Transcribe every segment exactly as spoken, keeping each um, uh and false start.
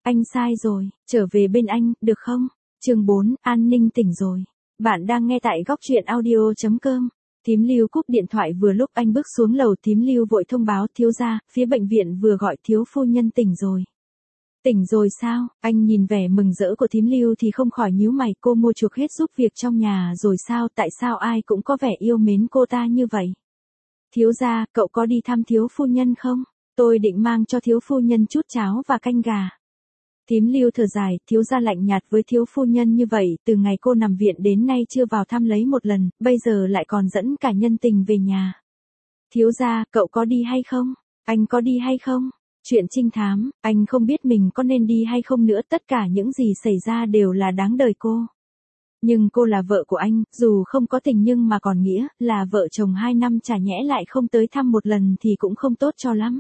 anh sai rồi, trở về bên anh, được không? Chương bốn, An Ninh tỉnh rồi. Bạn đang nghe tại góc truyện audio chấm com. Thím Lưu cúp điện thoại vừa lúc anh bước xuống lầu, Thím Lưu vội thông báo thiếu gia, phía bệnh viện vừa gọi thiếu phu nhân tỉnh rồi. Tỉnh rồi sao? Anh nhìn vẻ mừng rỡ của Thím Lưu thì không khỏi nhíu mày, cô mua chuộc hết giúp việc trong nhà rồi sao, tại sao ai cũng có vẻ yêu mến cô ta như vậy? Thiếu gia, cậu có đi thăm thiếu phu nhân không? Tôi định mang cho thiếu phu nhân chút cháo và canh gà. Thím Lưu thở dài, thiếu gia lạnh nhạt với thiếu phu nhân như vậy, từ ngày cô nằm viện đến nay chưa vào thăm lấy một lần, bây giờ lại còn dẫn cả nhân tình về nhà. Thiếu gia, cậu có đi hay không? Anh có đi hay không? Chuyện trinh thám, anh không biết mình có nên đi hay không nữa, tất cả những gì xảy ra đều là đáng đời cô. Nhưng cô là vợ của anh, dù không có tình nhưng mà còn nghĩa, là vợ chồng hai năm chả nhẽ lại không tới thăm một lần thì cũng không tốt cho lắm.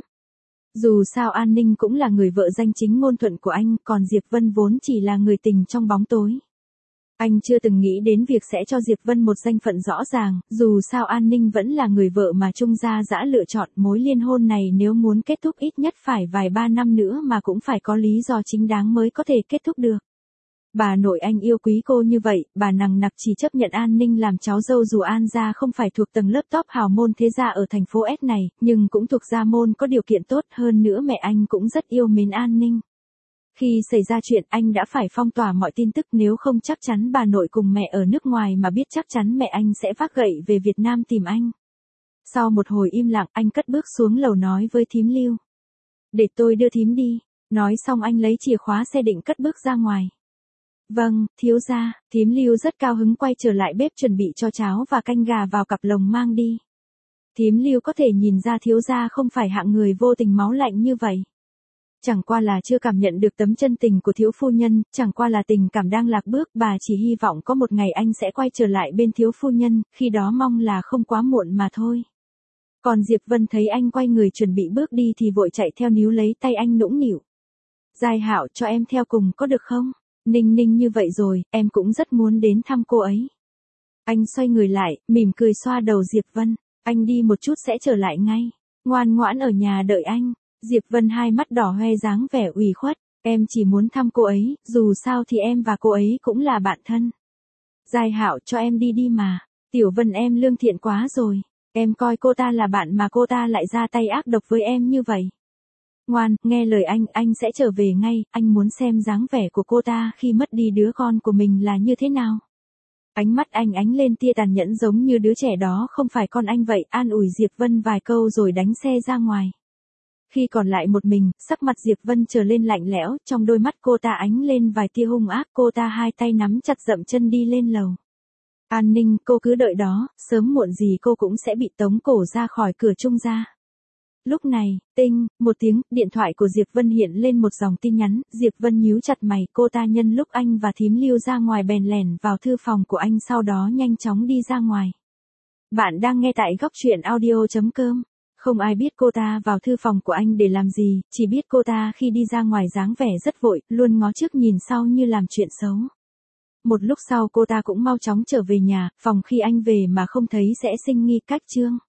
Dù sao An Ninh cũng là người vợ danh chính ngôn thuận của anh, còn Diệp Vân vốn chỉ là người tình trong bóng tối. Anh chưa từng nghĩ đến việc sẽ cho Diệp Vân một danh phận rõ ràng, dù sao An Ninh vẫn là người vợ mà Trung gia dã lựa chọn, mối liên hôn này nếu muốn kết thúc ít nhất phải vài ba năm nữa mà cũng phải có lý do chính đáng mới có thể kết thúc được. Bà nội anh yêu quý cô như vậy, bà nằng nặc chỉ chấp nhận An Ninh làm cháu dâu dù An gia không phải thuộc tầng lớp top hào môn thế gia ở thành phố S này, nhưng cũng thuộc gia môn có điều kiện tốt, hơn nữa mẹ anh cũng rất yêu mến An Ninh. Khi xảy ra chuyện anh đã phải phong tỏa mọi tin tức, nếu không chắc chắn bà nội cùng mẹ ở nước ngoài mà biết chắc chắn mẹ anh sẽ vác gậy về Việt Nam tìm anh. Sau một hồi im lặng anh cất bước xuống lầu nói với Thím Lưu. Để tôi đưa thím đi. Nói xong anh lấy chìa khóa xe định cất bước ra ngoài. Vâng, thiếu gia. Thím Lưu rất cao hứng quay trở lại bếp chuẩn bị cho cháo và canh gà vào cặp lồng mang đi. Thím Lưu có thể nhìn ra thiếu gia không phải hạng người vô tình máu lạnh như vậy. Chẳng qua là chưa cảm nhận được tấm chân tình của thiếu phu nhân, chẳng qua là tình cảm đang lạc bước, bà chỉ hy vọng có một ngày anh sẽ quay trở lại bên thiếu phu nhân, khi đó mong là không quá muộn mà thôi. Còn Diệp Vân thấy anh quay người chuẩn bị bước đi thì vội chạy theo níu lấy tay anh nũng nịu. Giai Hạo, cho em theo cùng có được không? Ninh Ninh như vậy rồi, em cũng rất muốn đến thăm cô ấy. Anh xoay người lại, mỉm cười xoa đầu Diệp Vân. Anh đi một chút sẽ trở lại ngay. Ngoan ngoãn ở nhà đợi anh. Diệp Vân hai mắt đỏ hoe dáng vẻ ủy khuất. Em chỉ muốn thăm cô ấy, dù sao thì em và cô ấy cũng là bạn thân. Giai Hạo, cho em đi đi mà. Tiểu Vân em lương thiện quá rồi. Em coi cô ta là bạn mà cô ta lại ra tay ác độc với em như vậy. Ngoan, nghe lời anh, anh sẽ trở về ngay, anh muốn xem dáng vẻ của cô ta khi mất đi đứa con của mình là như thế nào. Ánh mắt anh ánh lên tia tàn nhẫn giống như đứa trẻ đó không phải con anh vậy, an ủi Diệp Vân vài câu rồi đánh xe ra ngoài. Khi còn lại một mình, sắc mặt Diệp Vân trở lên lạnh lẽo, trong đôi mắt cô ta ánh lên vài tia hung ác, cô ta hai tay nắm chặt dậm chân đi lên lầu. An Ninh, cô cứ đợi đó, sớm muộn gì cô cũng sẽ bị tống cổ ra khỏi cửa Trung gia. Lúc này, tinh, một tiếng, điện thoại của Diệp Vân hiện lên một dòng tin nhắn, Diệp Vân nhíu chặt mày, cô ta nhân lúc anh và Thím Lưu ra ngoài bèn lẻn vào thư phòng của anh sau đó nhanh chóng đi ra ngoài. Bạn đang nghe tại góc truyện audio chấm com. Không ai biết cô ta vào thư phòng của anh để làm gì, chỉ biết cô ta khi đi ra ngoài dáng vẻ rất vội, luôn ngó trước nhìn sau như làm chuyện xấu. Một lúc sau cô ta cũng mau chóng trở về nhà, phòng khi anh về mà không thấy sẽ sinh nghi cách chương.